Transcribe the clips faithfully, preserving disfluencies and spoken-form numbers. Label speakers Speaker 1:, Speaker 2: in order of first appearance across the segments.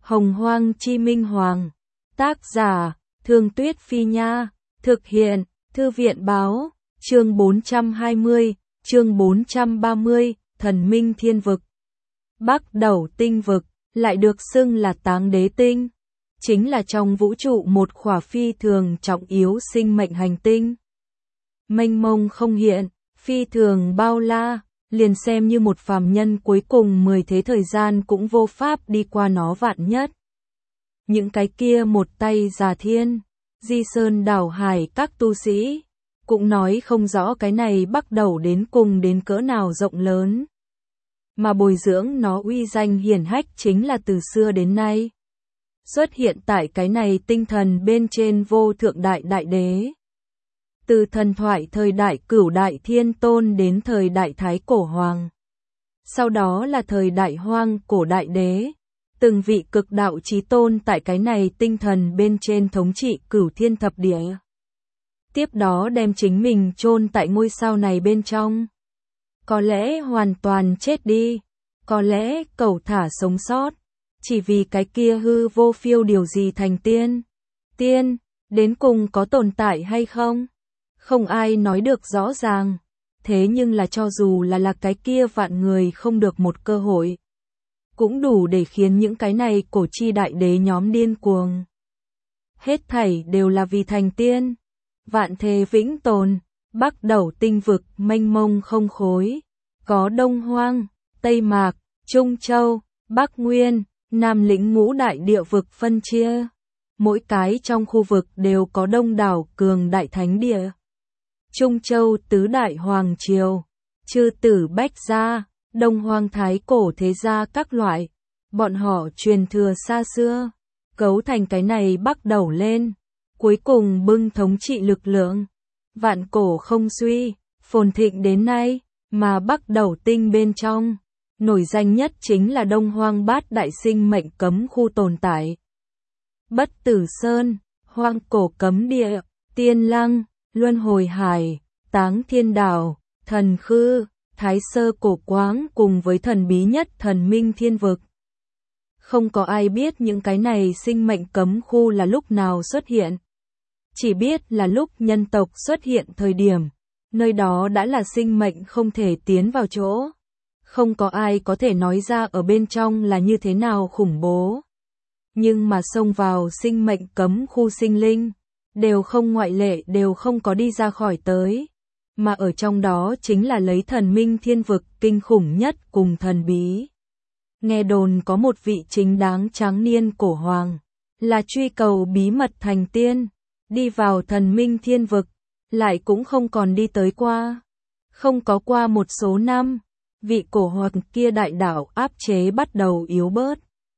Speaker 1: Hồng Hoang Chi Minh Hoàng. Tác giả, Thương Tuyết Phi Nha. Thực hiện, Thư viện Báo. Chương bốn trăm hai mươi, chương bốn trăm ba mươi, Thần Minh Thiên Vực. Bắc Đẩu Tinh Vực, lại được xưng là Táng Đế Tinh, chính là trong vũ trụ một khỏa phi thường trọng yếu sinh mệnh hành tinh. Mênh mông không hiện, phi thường bao la, liền xem như một phàm nhân cuối cùng mười thế thời gian cũng vô pháp đi qua nó vạn nhất. Những cái kia một tay già thiên, di sơn đảo hải các tu sĩ, cũng nói không rõ cái này Bắc Đẩu đến cùng đến cỡ nào rộng lớn. Mà bồi dưỡng nó uy danh hiển hách chính là từ xưa đến nay. Xuất hiện tại cái này tinh thần bên trên vô thượng đại đại đế. Từ thần thoại thời đại Cửu Đại Thiên Tôn đến thời đại Thái Cổ Hoàng. Sau đó là thời đại Hoang Cổ Đại Đế. Từng vị cực đạo chí tôn tại cái này tinh thần bên trên thống trị cửu thiên thập địa. Tiếp đó đem chính mình chôn tại ngôi sao này bên trong. Có lẽ hoàn toàn chết đi, có lẽ cẩu thả sống sót, chỉ vì cái kia hư vô phiêu điều gì thành tiên. Tiên, đến cùng có tồn tại hay không? Không ai nói được rõ ràng, thế nhưng là cho dù là là cái kia vạn người không được một cơ hội, cũng đủ để khiến những cái này cổ chi đại đế nhóm điên cuồng. Hết thảy đều là vì thành tiên, vạn thế vĩnh tồn. Bắc Đẩu Tinh Vực mênh mông không khối, có Đông Hoang, Tây Mạc, Trung Châu, Bắc Nguyên, Nam Lĩnh ngũ đại địa vực phân chia. Mỗi cái trong khu vực đều có đông đảo cường đại thánh địa. Trung Châu tứ đại hoàng triều, chư tử bách gia, Đông Hoang thái cổ thế gia các loại, bọn họ truyền thừa xa xưa, cấu thành cái này Bắc Đẩu lên, cuối cùng bưng thống trị lực lượng. Vạn cổ không suy, phồn thịnh đến nay, mà Bắc Đẩu Tinh bên trong, nổi danh nhất chính là Đông Hoang bát đại sinh mệnh cấm khu tồn tại. Bất Tử Sơn, Hoang Cổ Cấm Địa, Tiên Lăng, Luân Hồi Hải, Táng Thiên Đảo, Thần Khư, Thái Sơ Cổ Quáng cùng với thần bí nhất Thần Minh Thiên Vực. Không có ai biết những cái này sinh mệnh cấm khu là lúc nào xuất hiện. Chỉ biết là lúc nhân tộc xuất hiện thời điểm, nơi đó đã là sinh mệnh không thể tiến vào chỗ. Không có ai có thể nói ra ở bên trong là như thế nào khủng bố. Nhưng mà xông vào sinh mệnh cấm khu sinh linh, đều không ngoại lệ đều không có đi ra khỏi tới. Mà ở trong đó chính là lấy Thần Minh Thiên Vực kinh khủng nhất cùng thần bí. Nghe đồn có một vị chính đáng tráng niên cổ hoàng, là truy cầu bí mật thành tiên. Đi vào Thần Minh Thiên Vực, lại cũng không còn đi tới qua. Không có qua một số năm, vị cổ hoàng kia đại đạo áp chế bắt đầu yếu bớt.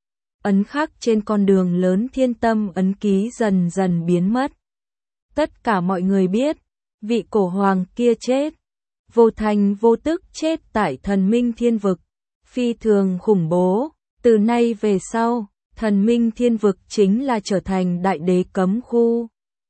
Speaker 1: Ấn khắc trên con đường lớn thiên tâm ấn ký dần dần biến mất. Tất cả mọi người biết, vị cổ hoàng kia chết. Vô thành vô tức chết tại Thần Minh Thiên Vực. Phi thường khủng bố, từ nay về sau, Thần Minh Thiên Vực chính là trở thành đại đế cấm khu.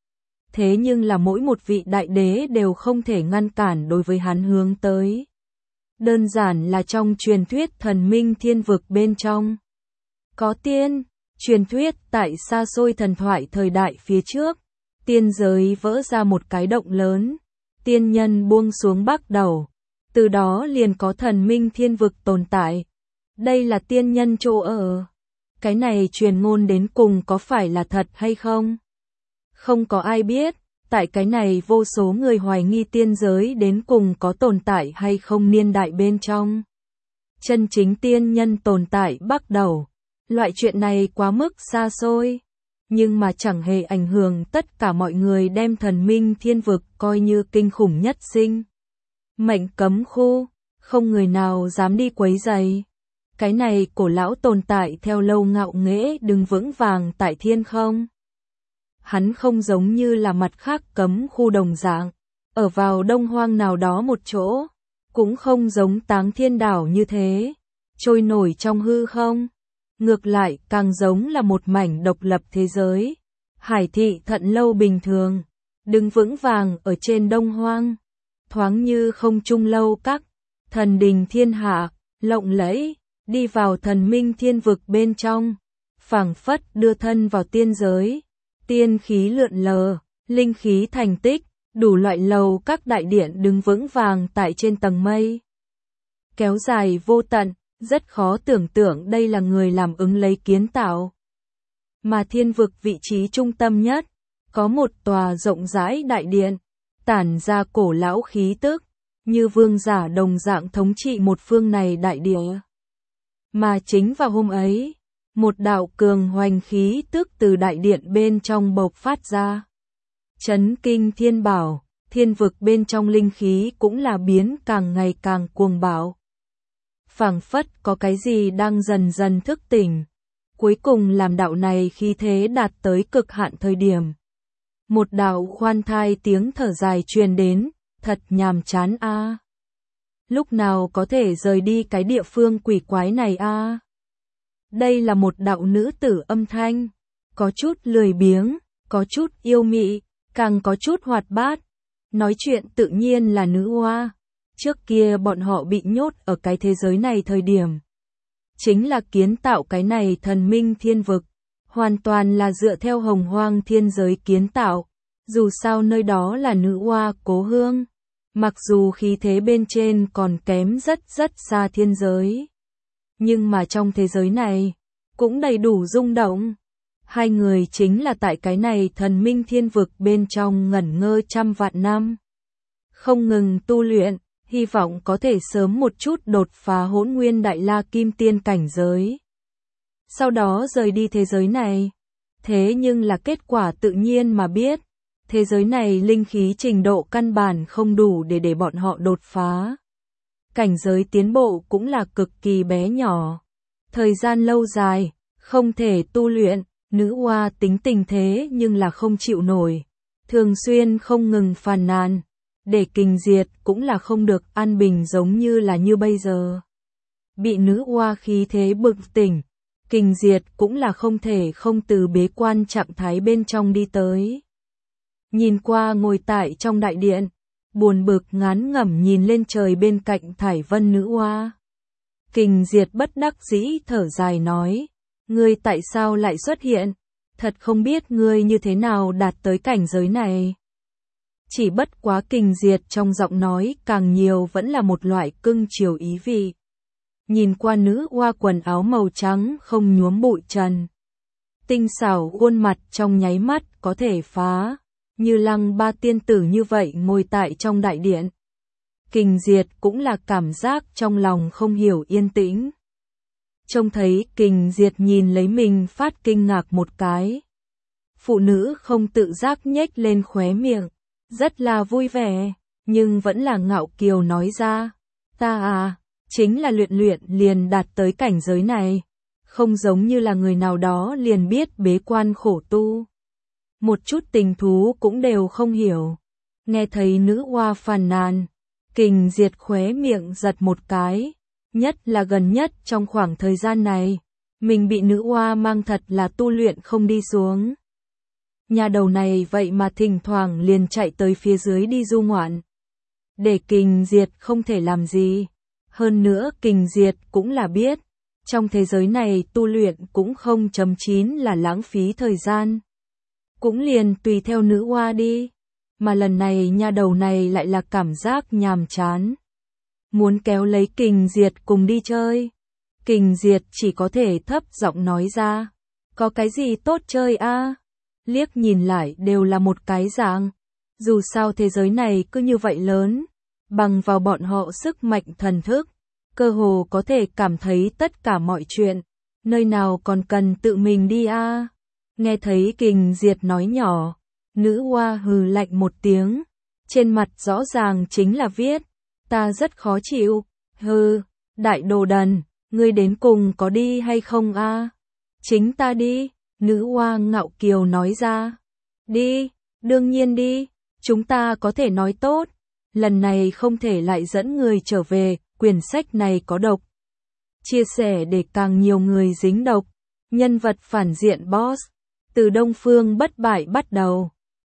Speaker 1: Thế nhưng là mỗi một vị đại đế đều không thể ngăn cản đối với hắn hướng tới. Đơn giản là trong truyền thuyết Thần Minh Thiên Vực bên trong. Có tiên, truyền thuyết tại xa xôi thần thoại thời đại phía trước, tiên giới vỡ ra một cái động lớn, tiên nhân buông xuống Bắc Đẩu, từ đó liền có Thần Minh Thiên Vực tồn tại. Đây là tiên nhân chỗ ở. Cái này truyền ngôn đến cùng có phải là thật hay không? Không có ai biết, tại cái này vô số người hoài nghi tiên giới đến cùng có tồn tại hay không niên đại bên trong. Chân chính tiên nhân tồn tại Bắc Đẩu, loại chuyện này quá mức xa xôi, nhưng mà chẳng hề ảnh hưởng tất cả mọi người đem Thần Minh Thiên Vực coi như kinh khủng nhất sinh mệnh cấm khu, không người nào dám đi quấy rầy. Cái này cổ lão tồn tại theo lâu ngạo nghễ đứng vững vàng tại thiên không. Hắn không giống như là mặt khác cấm khu đồng dạng, ở vào Đông Hoang nào đó một chỗ, cũng không giống Táng Thiên Đảo như thế, trôi nổi trong hư không. Ngược lại càng giống là một mảnh độc lập thế giới, hải thị thận lâu bình thường, đứng vững vàng ở trên Đông Hoang, thoáng như không trung lâu các, thần đình thiên hạ, lộng lẫy, đi vào Thần Minh Thiên Vực bên trong. phảng phất đưa thân vào tiên giới, tiên khí lượn lờ, linh khí thành tích, đủ loại lầu các đại điện đứng vững vàng tại trên tầng mây. Kéo dài vô tận, rất khó tưởng tượng đây là người làm ứng lấy kiến tạo. Mà thiên vực vị trí trung tâm nhất, có một tòa rộng rãi đại điện, tản ra cổ lão khí tức, như vương giả đồng dạng thống trị một phương này đại địa. Mà chính vào hôm ấy, một đạo cường hoành khí tức từ đại điện bên trong bộc phát ra. Chấn kinh thiên bảo, thiên vực bên trong linh khí cũng là biến càng ngày càng cuồng bạo. Phảng phất có cái gì đang dần dần thức tỉnh, cuối cùng làm đạo này khí thế đạt tới cực hạn thời điểm. Một đạo khoan thai tiếng thở dài truyền đến, thật nhàm chán a. À. Lúc nào có thể rời đi cái địa phương quỷ quái này a? À? Đây là một đạo nữ tử âm thanh, có chút lười biếng, có chút yêu mị, càng có chút hoạt bát. Nói chuyện tự nhiên là nữ oa. Trước kia bọn họ bị nhốt ở cái thế giới này thời điểm. Chính là kiến tạo cái này thần minh thiên vực. Hoàn toàn là dựa theo hồng hoang thiên giới kiến tạo. Dù sao nơi đó là nữ oa cố hương. Mặc dù khí thế bên trên còn kém rất rất xa thiên giới. Nhưng mà trong thế giới này, cũng đầy đủ rung động. Hai người chính là tại cái này thần minh thiên vực bên trong ngẩn ngơ trăm vạn năm. Không ngừng tu luyện, hy vọng có thể sớm một chút đột phá hỗn nguyên đại la kim tiên cảnh giới. Sau đó rời đi thế giới này. Thế nhưng là kết quả tự nhiên mà biết. Thế giới này linh khí trình độ căn bản không đủ để để bọn họ đột phá. Cảnh giới tiến bộ cũng là cực kỳ bé nhỏ. Thời gian lâu dài, không thể tu luyện, nữ oa tính tình thế nhưng là không chịu nổi. Thường xuyên không ngừng phàn nàn. Để Kình Diệt cũng là không được an bình giống như là như bây giờ. Bị nữ oa khí thế bực tỉnh, Kình Diệt cũng là không thể không từ bế quan trạng thái bên trong đi tới. Nhìn qua ngồi tại trong đại điện, buồn bực ngán ngẩm nhìn lên trời bên cạnh thải vân nữ oa. Kình Diệt bất đắc dĩ thở dài nói, ngươi tại sao lại xuất hiện? Thật không biết ngươi như thế nào đạt tới cảnh giới này. Chỉ bất quá Kình Diệt trong giọng nói càng nhiều vẫn là một loại cưng chiều ý vị. Nhìn qua nữ oa quần áo màu trắng không nhuốm bụi trần. Tinh xảo khuôn mặt trong nháy mắt có thể phá, như lăng ba tiên tử như vậy ngồi tại trong đại điện. Kình Diệt cũng là cảm giác trong lòng không hiểu yên tĩnh. Trông thấy Kình Diệt nhìn lấy mình phát kinh ngạc một cái. Phụ nữ không tự giác nhếch lên khóe miệng. Rất là vui vẻ, nhưng vẫn là ngạo kiều nói ra. Ta à, chính là luyện luyện liền đạt tới cảnh giới này. Không giống như là người nào đó liền biết bế quan khổ tu. Một chút tình thú cũng đều không hiểu. Nghe thấy nữ oa phàn nàn, Kình Diệt khóe miệng giật một cái. Nhất là gần nhất trong khoảng thời gian này, mình bị nữ oa mang thật là tu luyện không đi xuống. Nhà đầu này vậy mà thỉnh thoảng liền chạy tới phía dưới đi du ngoạn. Để Kình Diệt không thể làm gì. Hơn nữa Kình Diệt cũng là biết. Trong thế giới này tu luyện cũng không chấm chín là lãng phí thời gian. Cũng liền tùy theo nữ oa đi. Mà lần này nhà đầu này lại là cảm giác nhàm chán. Muốn kéo lấy Kình Diệt cùng đi chơi. Kình Diệt chỉ có thể thấp giọng nói ra. Có cái gì tốt chơi a? À? Liếc nhìn lại đều là một cái dạng. Dù sao thế giới này cứ như vậy lớn, bằng vào bọn họ sức mạnh thần thức, cơ hồ có thể cảm thấy tất cả mọi chuyện, nơi nào còn cần tự mình đi a? À? Nghe thấy Kình Diệt nói nhỏ, nữ oa hừ lạnh một tiếng, trên mặt rõ ràng chính là viết, ta rất khó chịu, hừ, đại đồ đần, ngươi đến cùng có đi hay không a? À? Chính ta đi. Nữ oa ngạo kiều nói ra. Đi, đương nhiên đi, chúng ta có thể nói tốt. Lần này không thể lại dẫn người trở về, quyển sách này có độc. Chia sẻ để càng nhiều người dính độc. Nhân vật phản diện boss. Từ Đông Phương bất bại bắt đầu.